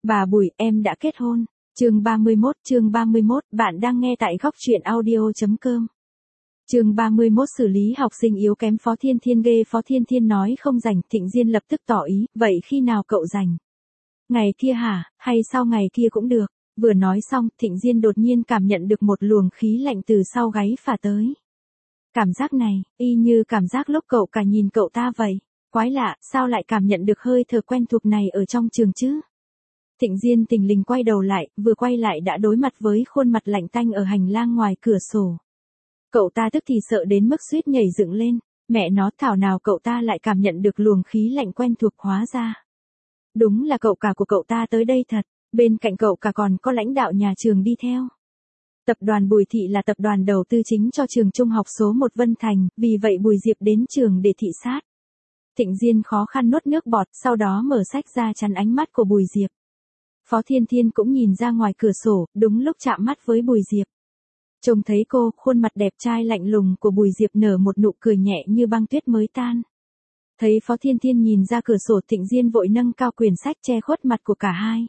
Bà Bùi, em đã kết hôn. Chương 31, bạn đang nghe tại góc truyện audio.com. Chương 31 xử lý học sinh yếu kém Phó Thiên Thiên ghê. Phó Thiên Thiên nói không rảnh, Thịnh Diên lập tức tỏ ý, vậy khi nào cậu rảnh? Ngày kia hả, hay sau ngày kia cũng được. Vừa nói xong, Thịnh Diên đột nhiên cảm nhận được một luồng khí lạnh từ sau gáy phả tới. Cảm giác này, y như cảm giác lúc cậu cả nhìn cậu ta vậy. Quái lạ, sao lại cảm nhận được hơi thở quen thuộc này ở trong trường chứ? Thịnh Diên tình lình quay đầu lại, vừa quay lại đã đối mặt với khuôn mặt lạnh tanh ở hành lang ngoài cửa sổ. Cậu ta tức thì sợ đến mức suýt nhảy dựng lên, mẹ nó, thảo nào cậu ta lại cảm nhận được luồng khí lạnh quen thuộc, hóa ra. Đúng là cậu cả của cậu ta tới đây thật, bên cạnh cậu cả còn có lãnh đạo nhà trường đi theo. Tập đoàn Bùi Thị là tập đoàn đầu tư chính cho trường trung học số 1 Vân Thành, vì vậy Bùi Diệp đến trường để thị sát. Thịnh Diên khó khăn nuốt nước bọt, sau đó mở sách ra chắn ánh mắt của Bùi Diệp. Phó Thiên Thiên cũng nhìn ra ngoài cửa sổ, đúng lúc chạm mắt với Bùi Diệp. Trông thấy cô, khuôn mặt đẹp trai lạnh lùng của Bùi Diệp nở một nụ cười nhẹ như băng tuyết mới tan. Thấy Phó Thiên Thiên nhìn ra cửa sổ, Thịnh Diên vội nâng cao quyển sách che khuất mặt của cả hai.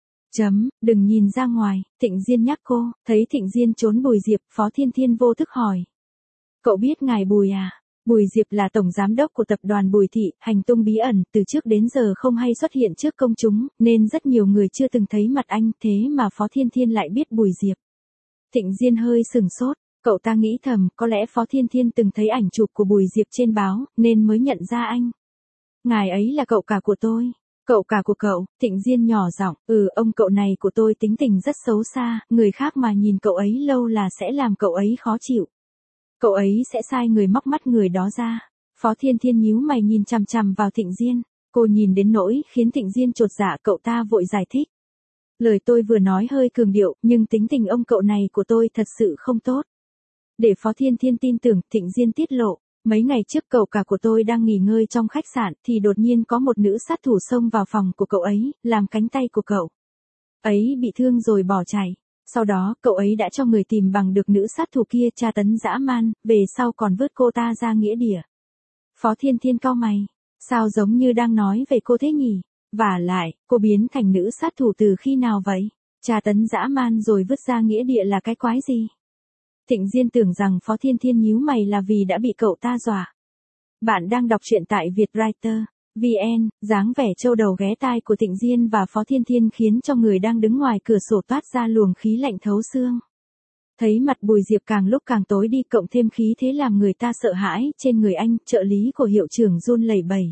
Đừng nhìn ra ngoài, Thịnh Diên nhắc cô. Thấy Thịnh Diên trốn Bùi Diệp, Phó Thiên Thiên vô thức hỏi. Cậu biết ngài Bùi à? Bùi Diệp là tổng giám đốc của tập đoàn Bùi Thị, hành tung bí ẩn, từ trước đến giờ không hay xuất hiện trước công chúng, nên rất nhiều người chưa từng thấy mặt anh, thế mà Phó Thiên Thiên lại biết Bùi Diệp. Thịnh Diên hơi sừng sốt, cậu ta nghĩ thầm, có lẽ Phó Thiên Thiên từng thấy ảnh chụp của Bùi Diệp trên báo, nên mới nhận ra anh. Ngài ấy là cậu cả của tôi. Cậu cả của cậu? Thịnh Diên nhỏ giọng, ông cậu này của tôi tính tình rất xấu xa, người khác mà nhìn cậu ấy lâu là sẽ làm cậu ấy khó chịu. Cậu ấy sẽ sai người móc mắt người đó ra. Phó Thiên Thiên nhíu mày nhìn chằm chằm vào Thịnh Diên, cô nhìn đến nỗi khiến Thịnh Diên chột dạ, cậu ta vội giải thích. Lời tôi vừa nói hơi cường điệu, nhưng tính tình ông cậu này của tôi thật sự không tốt. Để Phó Thiên Thiên tin tưởng, Thịnh Diên tiết lộ, mấy ngày trước cậu cả của tôi đang nghỉ ngơi trong khách sạn thì đột nhiên có một nữ sát thủ xông vào phòng của cậu ấy, làm cánh tay của cậu ấy bị thương rồi bỏ chạy. Sau đó, cậu ấy đã cho người tìm bằng được nữ sát thủ kia, tra tấn dã man, về sau còn vứt cô ta ra nghĩa địa. Phó Thiên Thiên cau mày, sao giống như đang nói về cô thế nhỉ? Vả lại, cô biến thành nữ sát thủ từ khi nào vậy? Tra tấn dã man rồi vứt ra nghĩa địa là cái quái gì? Thịnh Diên tưởng rằng Phó Thiên Thiên nhíu mày là vì đã bị cậu ta dọa. Bạn đang đọc truyện tại Vietwriter VN, dáng vẻ trâu đầu ghé tai của Thịnh Diên và Phó Thiên Thiên khiến cho người đang đứng ngoài cửa sổ toát ra luồng khí lạnh thấu xương. Thấy mặt Bùi Diệp càng lúc càng tối đi, cộng thêm khí thế làm người ta sợ hãi trên người anh, trợ lý của hiệu trưởng run lẩy bẩy.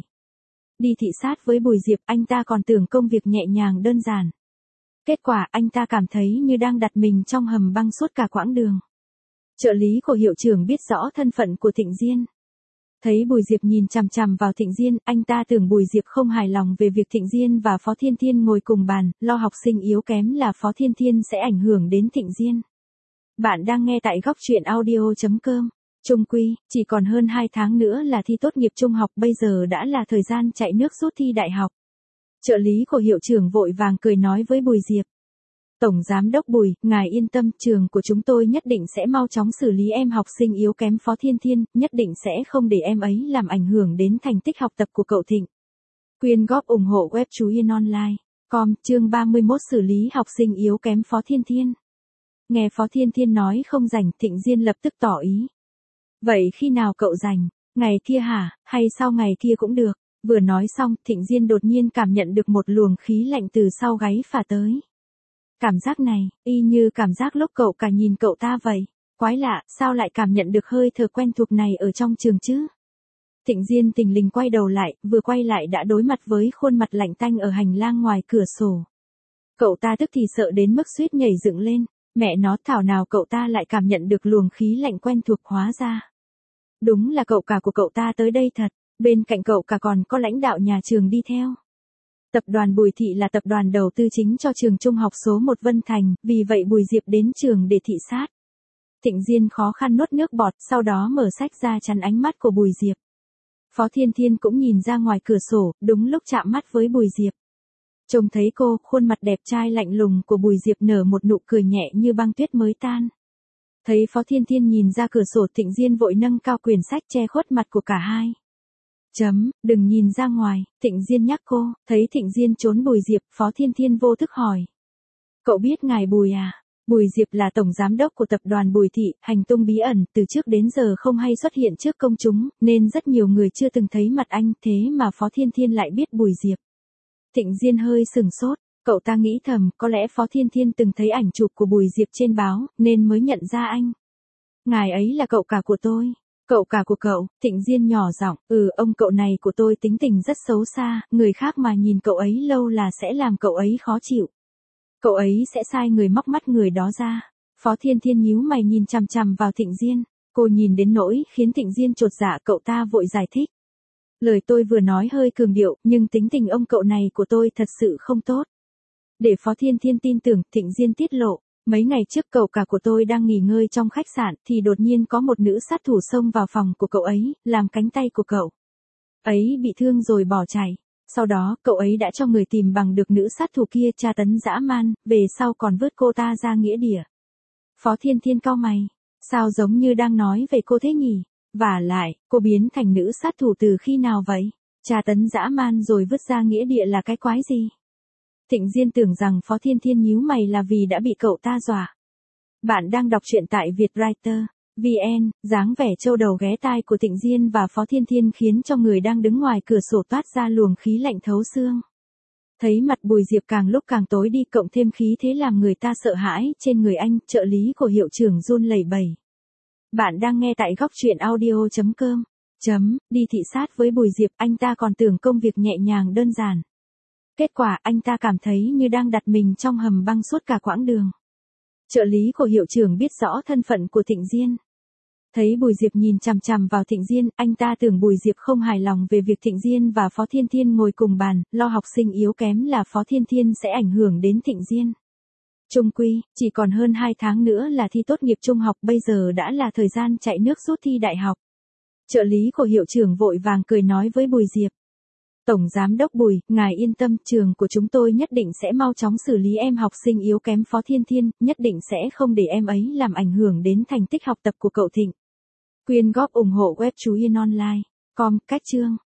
Đi thị sát với Bùi Diệp, anh ta còn tưởng công việc nhẹ nhàng đơn giản. Kết quả anh ta cảm thấy như đang đặt mình trong hầm băng suốt cả quãng đường. Trợ lý của hiệu trưởng biết rõ thân phận của Thịnh Diên. Thấy Bùi Diệp nhìn chằm chằm vào Thịnh Diên, anh ta tưởng Bùi Diệp không hài lòng về việc Thịnh Diên và Phó Thiên Thiên ngồi cùng bàn, lo học sinh yếu kém là Phó Thiên Thiên sẽ ảnh hưởng đến Thịnh Diên. Bạn đang nghe tại góc truyện audio.com. Chung quy, chỉ còn hơn 2 tháng nữa là thi tốt nghiệp trung học, bây giờ đã là thời gian chạy nước rút thi đại học. Trợ lý của hiệu trưởng vội vàng cười nói với Bùi Diệp. Tổng giám đốc Bùi, ngài yên tâm, trường của chúng tôi nhất định sẽ mau chóng xử lý em học sinh yếu kém Phó Thiên Thiên, nhất định sẽ không để em ấy làm ảnh hưởng đến thành tích học tập của cậu Thịnh. Quyên góp ủng hộ web Chú Yên Online. Chương 31 xử lý học sinh yếu kém Phó Thiên Thiên. Nghe Phó Thiên Thiên nói không rảnh, Thịnh Diên lập tức tỏ ý. Vậy khi nào cậu rảnh? Ngày kia hả, hay sau ngày kia cũng được. Vừa nói xong, Thịnh Diên đột nhiên cảm nhận được một luồng khí lạnh từ sau gáy phả tới. Cảm giác này, y như cảm giác lúc cậu cả nhìn cậu ta vậy. Quái lạ, sao lại cảm nhận được hơi thở quen thuộc này ở trong trường chứ? Thịnh Diên tình lình quay đầu lại, vừa quay lại đã đối mặt với khuôn mặt lạnh tanh ở hành lang ngoài cửa sổ. Cậu ta tức thì sợ đến mức suýt nhảy dựng lên, mẹ nó, thảo nào cậu ta lại cảm nhận được luồng khí lạnh quen thuộc, hóa ra. Đúng là cậu cả của cậu ta tới đây thật, bên cạnh cậu cả còn có lãnh đạo nhà trường đi theo. Tập đoàn Bùi Thị là tập đoàn đầu tư chính cho trường trung học số 1 Vân Thành, vì vậy Bùi Diệp đến trường để thị sát. Thịnh Diên khó khăn nuốt nước bọt, sau đó mở sách ra chắn ánh mắt của Bùi Diệp. Phó Thiên Thiên cũng nhìn ra ngoài cửa sổ, đúng lúc chạm mắt với Bùi Diệp. Trông thấy cô, khuôn mặt đẹp trai lạnh lùng của Bùi Diệp nở một nụ cười nhẹ như băng tuyết mới tan. Thấy Phó Thiên Thiên nhìn ra cửa sổ, Thịnh Diên vội nâng cao quyển sách che khuất mặt của cả hai. Đừng nhìn ra ngoài, Thịnh Diên nhắc cô, thấy Thịnh Diên trốn Bùi Diệp, Phó Thiên Thiên vô thức hỏi. Cậu biết ngài Bùi à? Bùi Diệp là tổng giám đốc của tập đoàn Bùi Thị, hành tung bí ẩn, từ trước đến giờ không hay xuất hiện trước công chúng, nên rất nhiều người chưa từng thấy mặt anh, thế mà Phó Thiên Thiên lại biết Bùi Diệp. Thịnh Diên hơi sừng sốt, cậu ta nghĩ thầm, có lẽ Phó Thiên Thiên từng thấy ảnh chụp của Bùi Diệp trên báo, nên mới nhận ra anh. Ngài ấy là cậu cả của tôi. Cậu cả của cậu, Thịnh Diên nhỏ giọng, ông cậu này của tôi tính tình rất xấu xa, người khác mà nhìn cậu ấy lâu là sẽ làm cậu ấy khó chịu. Cậu ấy sẽ sai người móc mắt người đó ra. Phó Thiên Thiên nhíu mày nhìn chằm chằm vào Thịnh Diên, cô nhìn đến nỗi khiến Thịnh Diên chột dạ, cậu ta vội giải thích. Lời tôi vừa nói hơi cường điệu, nhưng tính tình ông cậu này của tôi thật sự không tốt. Để Phó Thiên Thiên tin tưởng, Thịnh Diên tiết lộ. Mấy ngày trước cậu cả của tôi đang nghỉ ngơi trong khách sạn thì đột nhiên có một nữ sát thủ xông vào phòng của cậu ấy, làm cánh tay của cậu ấy bị thương rồi bỏ chạy. Sau đó, cậu ấy đã cho người tìm bằng được nữ sát thủ kia tra tấn dã man, về sau còn vớt cô ta ra nghĩa địa. Phó Thiên Thiên cau mày, sao giống như đang nói về cô thế nhỉ? Vả lại, cô biến thành nữ sát thủ từ khi nào vậy? Tra tấn dã man rồi vứt ra nghĩa địa là cái quái gì? Thịnh Diên tưởng rằng Phó Thiên Thiên nhíu mày là vì đã bị cậu ta dọa. Bạn đang đọc truyện tại Vietwriter VN, dáng vẻ trâu đầu ghé tai của Thịnh Diên và Phó Thiên Thiên khiến cho người đang đứng ngoài cửa sổ toát ra luồng khí lạnh thấu xương. Thấy mặt Bùi Diệp càng lúc càng tối đi, cộng thêm khí thế làm người ta sợ hãi trên người anh, trợ lý của hiệu trưởng run lẩy bẩy. Bạn đang nghe tại góc truyện audio.com. Đi thị sát với Bùi Diệp, anh ta còn tưởng công việc nhẹ nhàng đơn giản. Kết quả anh ta cảm thấy như đang đặt mình trong hầm băng suốt cả quãng đường. Trợ lý của hiệu trưởng biết rõ thân phận của Thịnh Diên. Thấy Bùi Diệp nhìn chằm chằm vào Thịnh Diên, anh ta tưởng Bùi Diệp không hài lòng về việc Thịnh Diên và Phó Thiên Thiên ngồi cùng bàn, lo học sinh yếu kém là Phó Thiên Thiên sẽ ảnh hưởng đến Thịnh Diên. Chung quy, chỉ còn hơn 2 tháng nữa là thi tốt nghiệp trung học, bây giờ đã là thời gian chạy nước rút thi đại học. Trợ lý của hiệu trưởng vội vàng cười nói với Bùi Diệp. Tổng giám đốc Bùi, ngài yên tâm, trường của chúng tôi nhất định sẽ mau chóng xử lý em học sinh yếu kém Phó Thiên Thiên, nhất định sẽ không để em ấy làm ảnh hưởng đến thành tích học tập của cậu Thịnh. Quyên góp ủng hộ web chú Yên Online. Com, cách chương.